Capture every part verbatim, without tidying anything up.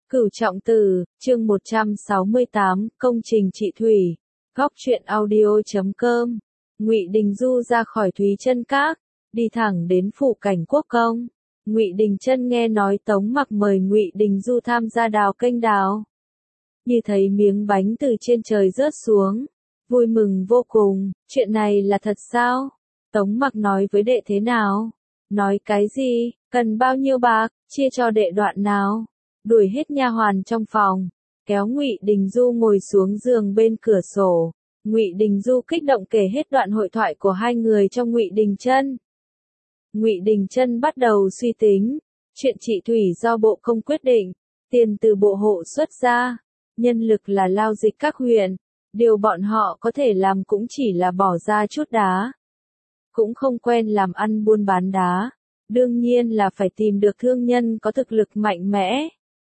Cửu Trọng Tử, chương một trăm sáu mươi tám, công trình chị Thủy. Góc truyện audio chấm com. Ngụy Đình Du ra khỏi Thúy Trân Các, đi thẳng đến phủ cảnh Quốc công. Ngụy Đình Trân nghe nói Tống Mặc mời Ngụy Đình Du tham gia đào kênh đào, như thấy miếng bánh từ trên trời rớt xuống, vui mừng vô cùng. Chuyện này là thật sao? Tống Mặc nói với đệ thế nào? Nói cái gì? Cần bao nhiêu bạc? Chia cho đệ đoạn nào? Đuổi hết nha hoàn trong phòng, kéo Ngụy Đình Du ngồi xuống giường bên cửa sổ. Ngụy Đình Du kích động kể hết đoạn hội thoại của hai người trong Ngụy Đình Trân. Ngụy Đình Trân bắt đầu suy tính, chuyện chị Thủy do bộ không quyết định, tiền từ bộ hộ xuất ra, nhân lực là lao dịch các huyện, điều bọn họ có thể làm cũng chỉ là bỏ ra chút đá. Cũng không quen làm ăn buôn bán đá, đương nhiên là phải tìm được thương nhân có thực lực mạnh mẽ.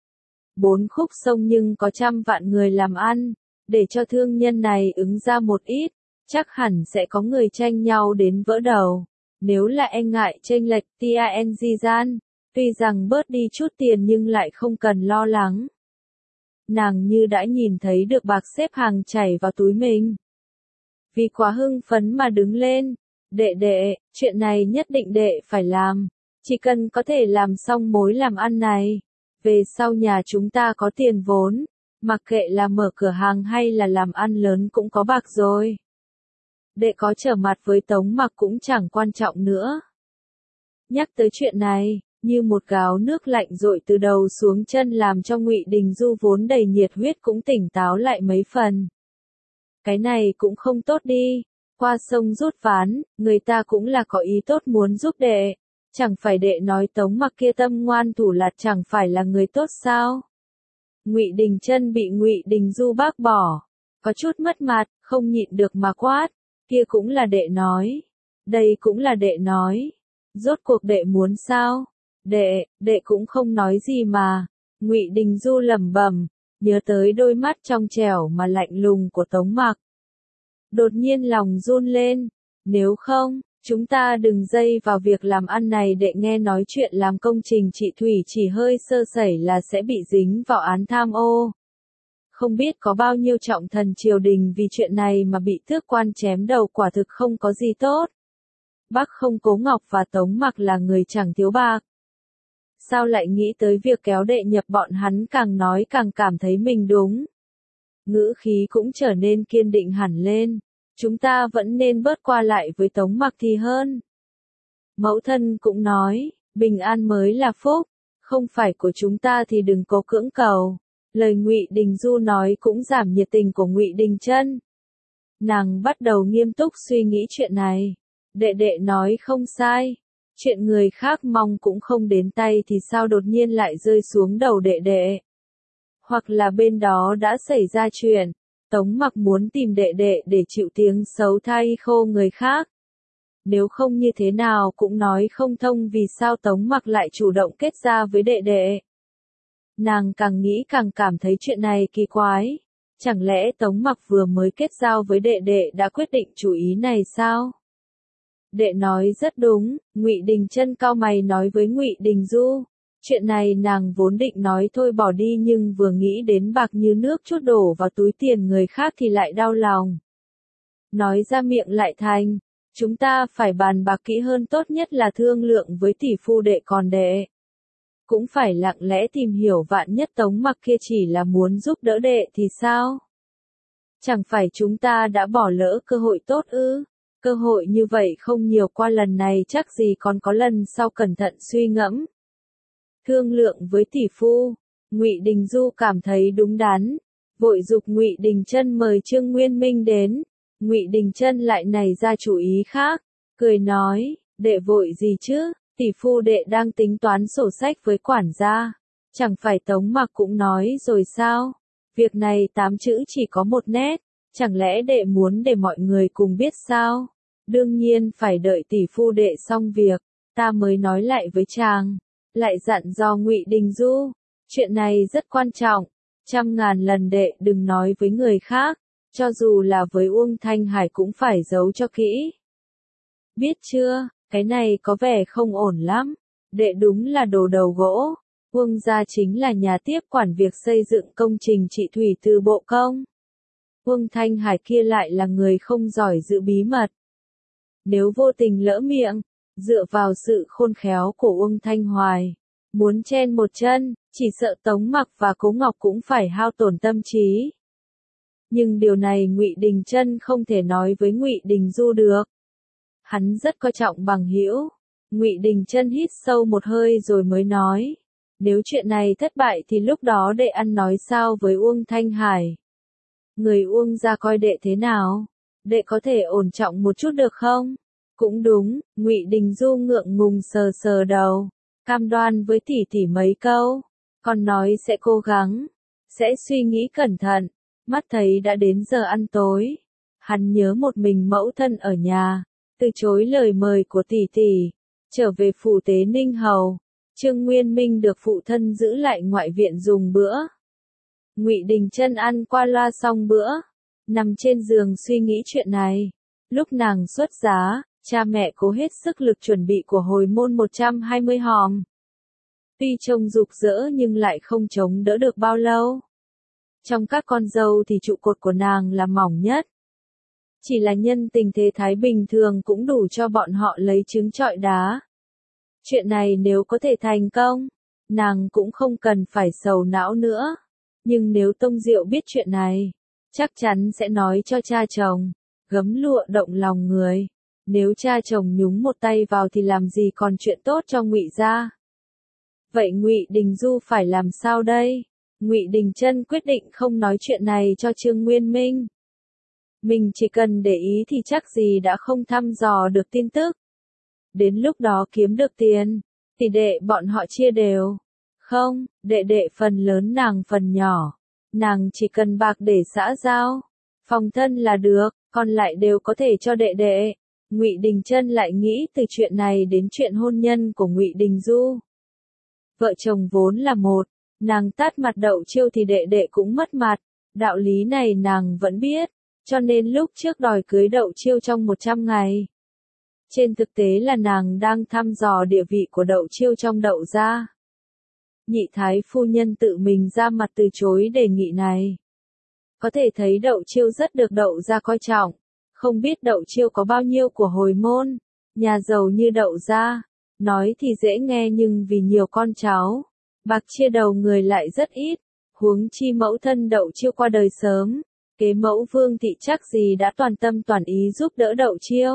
Bốn khúc sông nhưng có trăm vạn người làm ăn, để cho thương nhân này ứng ra một ít, chắc hẳn sẽ có người tranh nhau đến vỡ đầu. Nếu là e ngại chênh lệch tiền gian, tuy rằng bớt đi chút tiền nhưng lại không cần lo lắng. Nàng như đã nhìn thấy được bạc xếp hàng chảy vào túi mình. Vì quá hưng phấn mà đứng lên, đệ đệ, chuyện này nhất định đệ phải làm, chỉ cần có thể làm xong mối làm ăn này. Về sau nhà chúng ta có tiền vốn, mặc kệ là mở cửa hàng hay là làm ăn lớn cũng có bạc rồi. Đệ có trở mặt với Tống Mặc cũng chẳng quan trọng nữa. Nhắc tới chuyện này, như một gáo nước lạnh dội từ đầu xuống chân làm cho Ngụy Đình Du vốn đầy nhiệt huyết cũng tỉnh táo lại mấy phần. Cái này cũng không tốt đi, qua sông rút ván, người ta cũng là có ý tốt muốn giúp đệ. Chẳng phải đệ nói Tống Mặc kia tâm ngoan thủ lạt chẳng phải là người tốt sao? Ngụy Đình Trân bị Ngụy Đình Du bác bỏ, có chút mất mặt, không nhịn được mà quát, kia cũng là đệ nói, đây cũng là đệ nói, rốt cuộc đệ muốn sao? Đệ, đệ cũng không nói gì mà. Ngụy Đình Du lẩm bẩm, nhớ tới đôi mắt trong trẻo mà lạnh lùng của Tống Mặc. Đột nhiên lòng run lên, nếu không, chúng ta đừng dây vào việc làm ăn này. Đệ nghe nói chuyện làm công trình chị Thủy chỉ hơi sơ sẩy là sẽ bị dính vào án tham ô. Không biết có bao nhiêu trọng thần triều đình vì chuyện này mà bị tước quan chém đầu, quả thực không có gì tốt. Bác không Cố Ngọc và Tống Mặc là người chẳng thiếu bạc. Sao lại nghĩ tới việc kéo đệ nhập bọn hắn? Càng nói càng cảm thấy mình đúng. Ngữ khí cũng trở nên kiên định hẳn lên. Chúng ta vẫn nên bớt qua lại với Tống Mặc thì hơn. Mẫu thân cũng nói, bình an mới là phúc, không phải của chúng ta thì đừng có cưỡng cầu. Lời Ngụy Đình Du nói cũng giảm nhiệt tình của Ngụy Đình Trân. Nàng bắt đầu nghiêm túc suy nghĩ chuyện này. Đệ đệ nói không sai, chuyện người khác mong cũng không đến tay thì sao đột nhiên lại rơi xuống đầu đệ đệ. Hoặc là bên đó đã xảy ra chuyện. Tống Mặc muốn tìm đệ đệ để chịu tiếng xấu thay khô người khác. Nếu không như thế nào cũng nói không thông vì sao Tống Mặc lại chủ động kết giao với đệ đệ. Nàng càng nghĩ càng cảm thấy chuyện này kỳ quái. Chẳng lẽ Tống Mặc vừa mới kết giao với đệ đệ đã quyết định chủ ý này sao? Đệ nói rất đúng, Ngụy Đình Trân cau mày nói với Ngụy Đình Du. Chuyện này nàng vốn định nói thôi bỏ đi nhưng vừa nghĩ đến bạc như nước chút đổ vào túi tiền người khác thì lại đau lòng. Nói ra miệng lại thành, chúng ta phải bàn bạc kỹ hơn, tốt nhất là thương lượng với tỷ phu đệ còn đệ. Cũng phải lặng lẽ tìm hiểu, vạn nhất Tống Mặc kia chỉ là muốn giúp đỡ đệ thì sao? Chẳng phải chúng ta đã bỏ lỡ cơ hội tốt ư? Cơ hội như vậy không nhiều, qua lần này chắc gì còn có lần sau, cẩn thận suy ngẫm. Thương lượng với tỷ phu, Ngụy Đình Du cảm thấy đúng đắn, vội giục Ngụy Đình Trân mời Trương Nguyên Minh đến. Ngụy Đình Trân lại nảy ra chủ ý khác, cười nói, đệ vội gì chứ, tỷ phu đệ đang tính toán sổ sách với quản gia, chẳng phải Tống Mặc cũng nói rồi sao, việc này tám chữ chỉ có một nét, chẳng lẽ đệ muốn để mọi người cùng biết sao? Đương nhiên phải đợi tỷ phu đệ xong việc, ta mới nói lại với chàng. Lại dặn dò Ngụy Đình Du, chuyện này rất quan trọng, trăm ngàn lần đệ đừng nói với người khác, cho dù là với Uông Thanh Hải cũng phải giấu cho kỹ. Biết chưa, cái này có vẻ không ổn lắm, đệ đúng là đồ đầu gỗ. Uông gia chính là nhà tiếp quản việc xây dựng công trình trị thủy từ Bộ Công. Uông Thanh Hải kia lại là người không giỏi giữ bí mật. Nếu vô tình lỡ miệng, dựa vào sự khôn khéo của Uông Thanh Hoài, muốn chen một chân, chỉ sợ Tống Mặc và Cố Ngọc cũng phải hao tổn tâm trí. Nhưng điều này Ngụy Đình Chân không thể nói với Ngụy Đình Du được. Hắn rất coi trọng bằng hữu. Ngụy Đình Chân hít sâu một hơi rồi mới nói, nếu chuyện này thất bại thì lúc đó đệ ăn nói sao với Uông Thanh Hải? Người Uông gia coi đệ thế nào? Đệ có thể ổn trọng một chút được không? Cũng đúng, Ngụy Đình Du ngượng ngùng sờ sờ đầu, cam đoan với tỷ tỷ mấy câu, con nói sẽ cố gắng, sẽ suy nghĩ cẩn thận. Mắt thấy đã đến giờ ăn tối, hắn nhớ một mình mẫu thân ở nhà, từ chối lời mời của tỷ tỷ, trở về phủ Tế Ninh Hầu. Trương Nguyên Minh được phụ thân giữ lại ngoại viện dùng bữa. Ngụy Đình Chân ăn qua loa xong bữa, nằm trên giường suy nghĩ chuyện này. Lúc nàng xuất giá, cha mẹ cố hết sức lực chuẩn bị của hồi môn một trăm hai mươi hòm. Tuy trông rục rỡ nhưng lại không chống đỡ được bao lâu. Trong các con dâu thì trụ cột của nàng là mỏng nhất. Chỉ là nhân tình thế thái bình thường cũng đủ cho bọn họ lấy trứng trọi đá. Chuyện này nếu có thể thành công, nàng cũng không cần phải sầu não nữa. Nhưng nếu Tông Diệu biết chuyện này, chắc chắn sẽ nói cho cha chồng, gấm lụa động lòng người. Nếu cha chồng nhúng một tay vào thì làm gì còn chuyện tốt cho Ngụy gia. Vậy Ngụy Đình Du phải làm sao đây? Ngụy Đình Chân quyết định không nói chuyện này cho Trương Nguyên Minh. Mình chỉ cần để ý thì chắc gì đã không thăm dò được tin tức. Đến lúc đó kiếm được tiền, thì đệ bọn họ chia đều. Không, đệ đệ phần lớn nàng phần nhỏ. Nàng chỉ cần bạc để xã giao, phòng thân là được, còn lại đều có thể cho đệ đệ. Ngụy Đình Chân lại nghĩ từ chuyện này đến chuyện hôn nhân của Ngụy Đình Du. Vợ chồng vốn là một, nàng tát mặt Đậu Chiêu thì đệ đệ cũng mất mặt. Đạo lý này nàng vẫn biết, cho nên lúc trước đòi cưới Đậu Chiêu trong một trăm ngày. Trên thực tế là nàng đang thăm dò địa vị của Đậu Chiêu trong Đậu gia. Nhị thái phu nhân tự mình ra mặt từ chối đề nghị này. Có thể thấy Đậu Chiêu rất được Đậu gia coi trọng. Không biết Đậu Chiêu có bao nhiêu của hồi môn, nhà giàu như Đậu gia, nói thì dễ nghe nhưng vì nhiều con cháu, bạc chia đầu người lại rất ít, huống chi mẫu thân Đậu Chiêu qua đời sớm, kế mẫu Vương thị chắc gì đã toàn tâm toàn ý giúp đỡ Đậu Chiêu.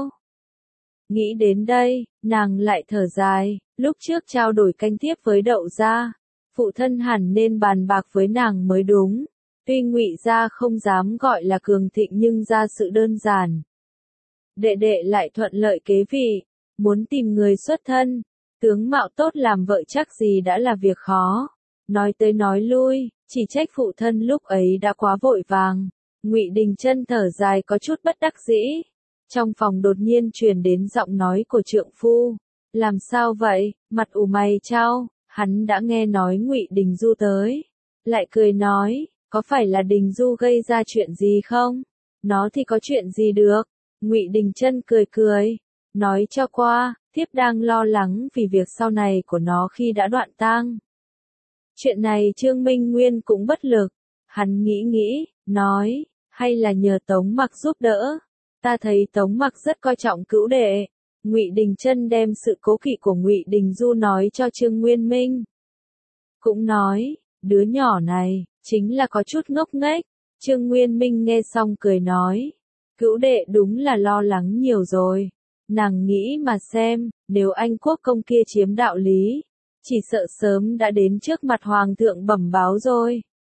Nghĩ đến đây, nàng lại thở dài, lúc trước trao đổi canh tiếp với Đậu gia, phụ thân hẳn nên bàn bạc với nàng mới đúng. Tuy Ngụy gia không dám gọi là cường thịnh nhưng ra sự đơn giản. Đệ đệ lại thuận lợi kế vị, muốn tìm người xuất thân, tướng mạo tốt làm vợ chắc gì đã là việc khó. Nói tới nói lui, chỉ trách phụ thân lúc ấy đã quá vội vàng. Ngụy Đình Chân thở dài có chút bất đắc dĩ. Trong phòng đột nhiên truyền đến giọng nói của trượng phu. Làm sao vậy, mặt ủ mày chau, hắn đã nghe nói Ngụy Đình Du tới. Lại cười nói, có phải là Đình Du gây ra chuyện gì không? Nó thì có chuyện gì được? Ngụy Đình Chân cười cười, nói cho qua, thiếp đang lo lắng vì việc sau này của nó khi đã đoạn tang. Chuyện này Trương Minh Nguyên cũng bất lực, hắn nghĩ nghĩ, nói, hay là nhờ Tống Mặc giúp đỡ. Ta thấy Tống Mặc rất coi trọng cữu đệ. Ngụy Đình Chân đem sự cố kỵ của Ngụy Đình Du nói cho Trương Nguyên Minh. Cũng nói, đứa nhỏ này, chính là có chút ngốc nghếch. Trương Nguyên Minh nghe xong cười nói, cữu đệ đúng là lo lắng nhiều rồi. Nàng nghĩ mà xem, nếu Anh quốc công kia chiếm đạo lý, chỉ sợ sớm đã đến trước mặt hoàng thượng bẩm báo rồi.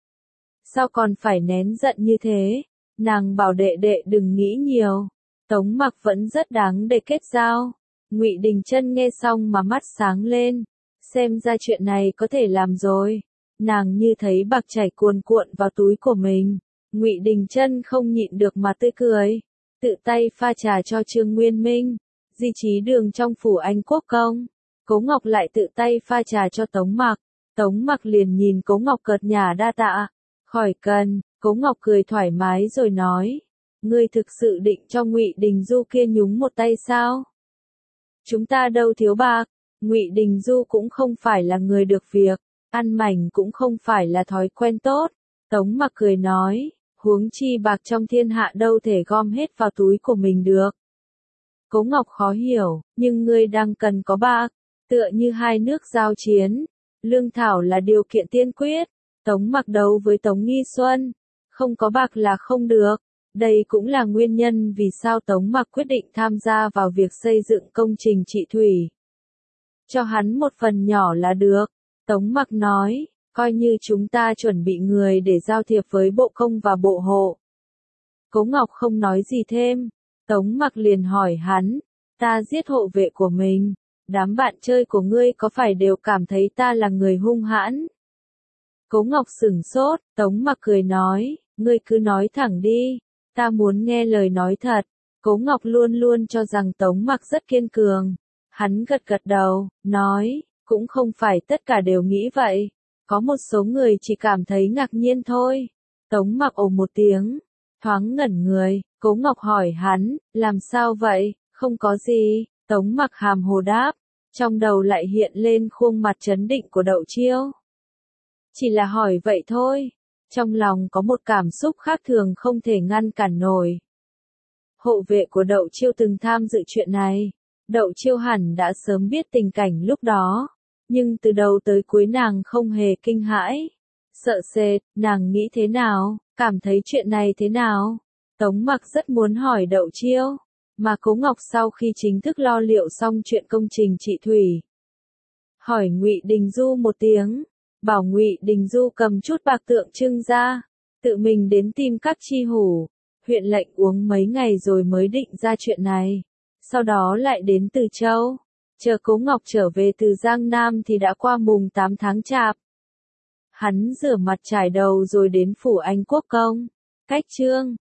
Sao còn phải nén giận như thế? Nàng bảo đệ đệ đừng nghĩ nhiều. Tống Mặc vẫn rất đáng để kết giao. Ngụy Đình Chân nghe xong mà mắt sáng lên, xem ra chuyện này có thể làm rồi. Nàng như thấy bạc chảy cuồn cuộn vào túi của mình. Ngụy Đình Chân không nhịn được mà tươi cười, tự tay pha trà cho Trương Nguyên Minh, di trí đường trong phủ Anh quốc công. Cố Ngọc lại tự tay pha trà cho Tống Mặc. Tống Mặc liền nhìn Cố Ngọc cợt nhả đa tạ. Khỏi cần, Cố Ngọc cười thoải mái rồi nói, ngươi thực sự định cho Ngụy Đình Du kia nhúng một tay sao? Chúng ta đâu thiếu bạc, Ngụy Đình Du cũng không phải là người được việc, ăn mảnh cũng không phải là thói quen tốt. Tống Mặc cười nói, huống chi bạc trong thiên hạ đâu thể gom hết vào túi của mình được. Cố Ngọc khó hiểu, nhưng ngươi đang cần có bạc, tựa như hai nước giao chiến, lương thảo là điều kiện tiên quyết. Tống Mặc đấu với Tống Nghi Xuân, không có bạc là không được. Đây cũng là nguyên nhân vì sao Tống Mặc quyết định tham gia vào việc xây dựng công trình trị thủy. Cho hắn một phần nhỏ là được. Tống Mặc nói, coi như chúng ta chuẩn bị người để giao thiệp với bộ công và bộ hộ. Cố Ngọc không nói gì thêm. Tống Mặc liền hỏi hắn, ta giết hộ vệ của mình, đám bạn chơi của ngươi có phải đều cảm thấy ta là người hung hãn? Cố Ngọc sửng sốt, Tống Mặc cười nói, ngươi cứ nói thẳng đi, ta muốn nghe lời nói thật. Cố Ngọc luôn luôn cho rằng Tống Mặc rất kiên cường. Hắn gật gật đầu, nói, cũng không phải tất cả đều nghĩ vậy. Có một số người chỉ cảm thấy ngạc nhiên thôi. Tống Mặc ồ một tiếng, thoáng ngẩn người. Cố Ngọc hỏi hắn, làm sao vậy? Không có gì. Tống Mặc hàm hồ đáp, trong đầu lại hiện lên khuôn mặt trấn định của Đậu Chiêu. Chỉ là hỏi vậy thôi. Trong lòng có một cảm xúc khác thường không thể ngăn cản nổi. Hộ vệ của Đậu Chiêu từng tham dự chuyện này. Đậu Chiêu hẳn đã sớm biết tình cảnh lúc đó. Nhưng từ đầu tới cuối nàng không hề kinh hãi. Sợ sệt, nàng nghĩ thế nào, cảm thấy chuyện này thế nào? Tống Mặc rất muốn hỏi Đậu Chiêu. Mà Cố Ngọc sau khi chính thức lo liệu xong chuyện công trình trị thủy. Hỏi Ngụy Đình Du một tiếng. Bảo Ngụy Đình Du cầm chút bạc tượng trưng ra. Tự mình đến tìm các chi hủ. Huyện lệnh uống mấy ngày rồi mới định ra chuyện này. Sau đó lại đến Từ Châu. Chờ Cố Ngọc trở về từ Giang Nam thì đã qua mùng tám tháng Chạp. Hắn rửa mặt trải đầu rồi đến phủ Anh Quốc công. Cách Trương.